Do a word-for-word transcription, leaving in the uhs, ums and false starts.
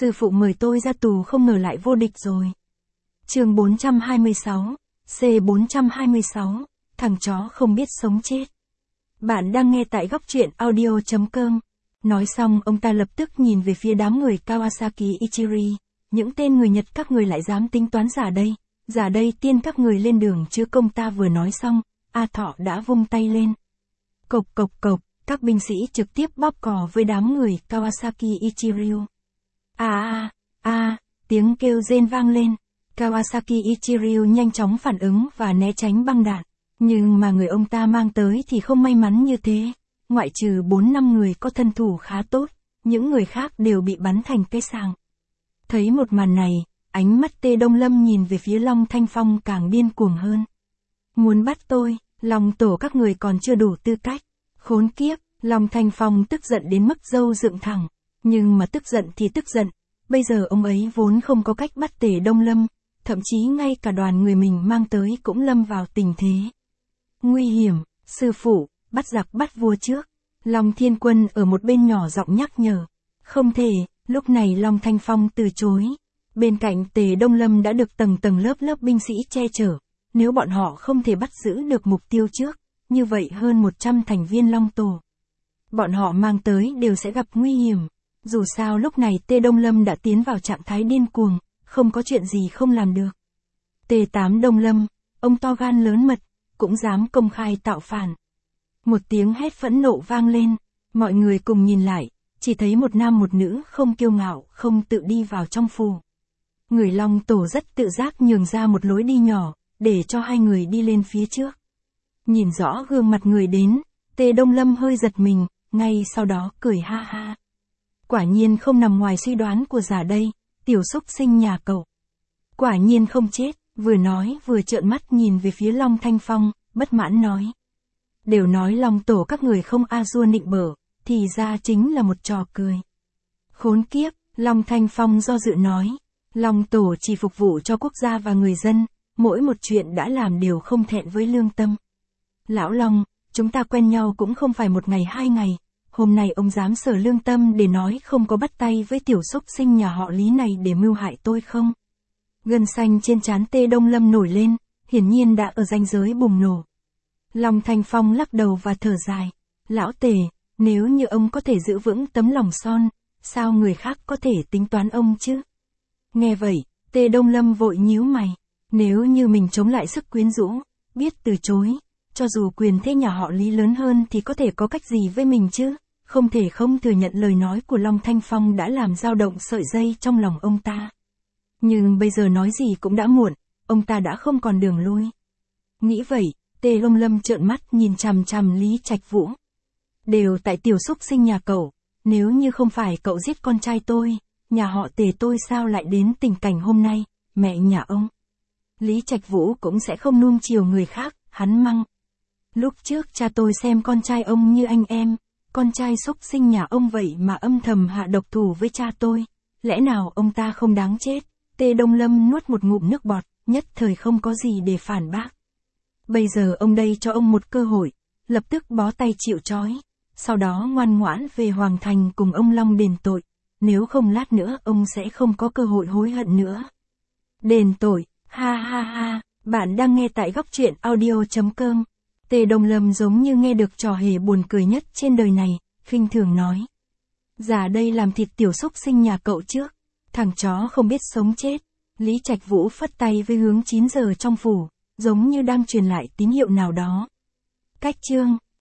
sư phụ mời tôi ra tù không ngờ lại vô địch rồi. Chương bốn trăm hai mươi sáu, C bốn trăm hai mươi sáu, thằng chó không biết sống chết. Bạn đang nghe tại góc truyện audio chấm com. Nói xong ông ta lập tức nhìn về phía đám người Kawasaki Ichiri. Những tên người Nhật các người lại dám tính toán giả đây, giả đây tiên các người lên đường chứ công. Ta vừa nói xong, A Thọ đã vung tay lên. Cộc cộc cộc, các binh sĩ trực tiếp bóp cò với đám người Kawasaki Ichiryu. A a a, tiếng kêu rên vang lên. Kawasaki Ichiryu nhanh chóng phản ứng và né tránh băng đạn. Nhưng mà người ông ta mang tới thì không may mắn như thế. Ngoại trừ bốn năm người có thân thủ khá tốt, những người khác đều bị bắn thành cây sàng. Thấy một màn này, ánh mắt Tê Đông Lâm nhìn về phía Long Thanh Phong càng điên cuồng hơn. Muốn bắt tôi, Long tổ các người còn chưa đủ tư cách. Khốn kiếp, Long Thanh Phong tức giận đến mức râu dựng thẳng. Nhưng mà tức giận thì tức giận, bây giờ ông ấy vốn không có cách bắt Tề Đông Lâm, thậm chí ngay cả đoàn người mình mang tới cũng lâm vào tình thế. Nguy hiểm, sư phụ, bắt giặc bắt vua trước. Long Thiên Quân ở một bên nhỏ giọng nhắc nhở. Không thể, lúc này Long Thanh Phong từ chối. Bên cạnh Tề Đông Lâm đã được tầng tầng lớp lớp binh sĩ che chở. Nếu bọn họ không thể bắt giữ được mục tiêu trước, như vậy hơn một trăm thành viên Long Tổ. Bọn họ mang tới đều sẽ gặp nguy hiểm. Dù sao lúc này Tề Đông Lâm đã tiến vào trạng thái điên cuồng, không có chuyện gì không làm được. Tề Tám Đông Lâm, ông to gan lớn mật, cũng dám công khai tạo phản. Một tiếng hét phẫn nộ vang lên, mọi người cùng nhìn lại, chỉ thấy một nam một nữ không kiêu ngạo, không tự đi vào trong phủ. Người Long Tổ rất tự giác nhường ra một lối đi nhỏ, để cho hai người đi lên phía trước. Nhìn rõ gương mặt người đến, Tề Đông Lâm hơi giật mình, ngay sau đó cười ha ha. Quả nhiên không nằm ngoài suy đoán của giả đây, tiểu xúc sinh nhà cậu. Quả nhiên không chết, vừa nói vừa trợn mắt nhìn về phía Long Thanh Phong, bất mãn nói. Đều nói Long Tổ các người không a dua nịnh bợ, thì ra chính là một trò cười. Khốn kiếp, Long Thanh Phong do dự nói. Long Tổ chỉ phục vụ cho quốc gia và người dân, mỗi một chuyện đã làm đều không thẹn với lương tâm. Lão Long, chúng ta quen nhau cũng không phải một ngày hai ngày, hôm nay ông dám sở lương tâm để nói không có bắt tay với tiểu xúc sinh nhà họ Lý này để mưu hại tôi không? Gân xanh trên trán Tê Đông Lâm nổi lên, hiển nhiên đã ở ranh giới bùng nổ. Long Thanh Phong lắc đầu và thở dài. Lão Tề, nếu như ông có thể giữ vững tấm lòng son, sao người khác có thể tính toán ông chứ? Nghe vậy, Tê Đông Lâm vội nhíu mày. Nếu như mình chống lại sức quyến rũ, biết từ chối, cho dù quyền thế nhà họ Lý lớn hơn thì có thể có cách gì với mình chứ? Không thể không thừa nhận lời nói của Long Thanh Phong đã làm dao động sợi dây trong lòng ông ta. Nhưng bây giờ nói gì cũng đã muộn, ông ta đã không còn đường lui. Nghĩ vậy, Tề Đông Lâm trợn mắt nhìn chằm chằm Lý Trạch Vũ. Đều tại tiểu xúc sinh nhà cậu, nếu như không phải cậu giết con trai tôi, nhà họ Tề tôi sao lại đến tình cảnh hôm nay, mẹ nhà ông. Lý Trạch Vũ cũng sẽ không nuông chiều người khác, hắn măng. Lúc trước cha tôi xem con trai ông như anh em, con trai xúc sinh nhà ông vậy mà âm thầm hạ độc thủ với cha tôi, lẽ nào ông ta không đáng chết? Tề Đông Lâm nuốt một ngụm nước bọt, nhất thời không có gì để phản bác. Bây giờ ông đây cho ông một cơ hội, lập tức bó tay chịu trói, sau đó ngoan ngoãn về Hoàng Thành cùng ông Long đền tội, nếu không lát nữa ông sẽ không có cơ hội hối hận nữa. Đền tội, ha ha ha, bạn đang nghe tại góc truyện audio chấm com. Tề Đông Lâm giống như nghe được trò hề buồn cười nhất trên đời này, khinh thường nói. Giả đây làm thịt tiểu xúc sinh nhà cậu trước, thằng chó không biết sống chết. Lý Trạch Vũ phất tay với hướng chín giờ trong phủ, giống như đang truyền lại tín hiệu nào đó. Cách chương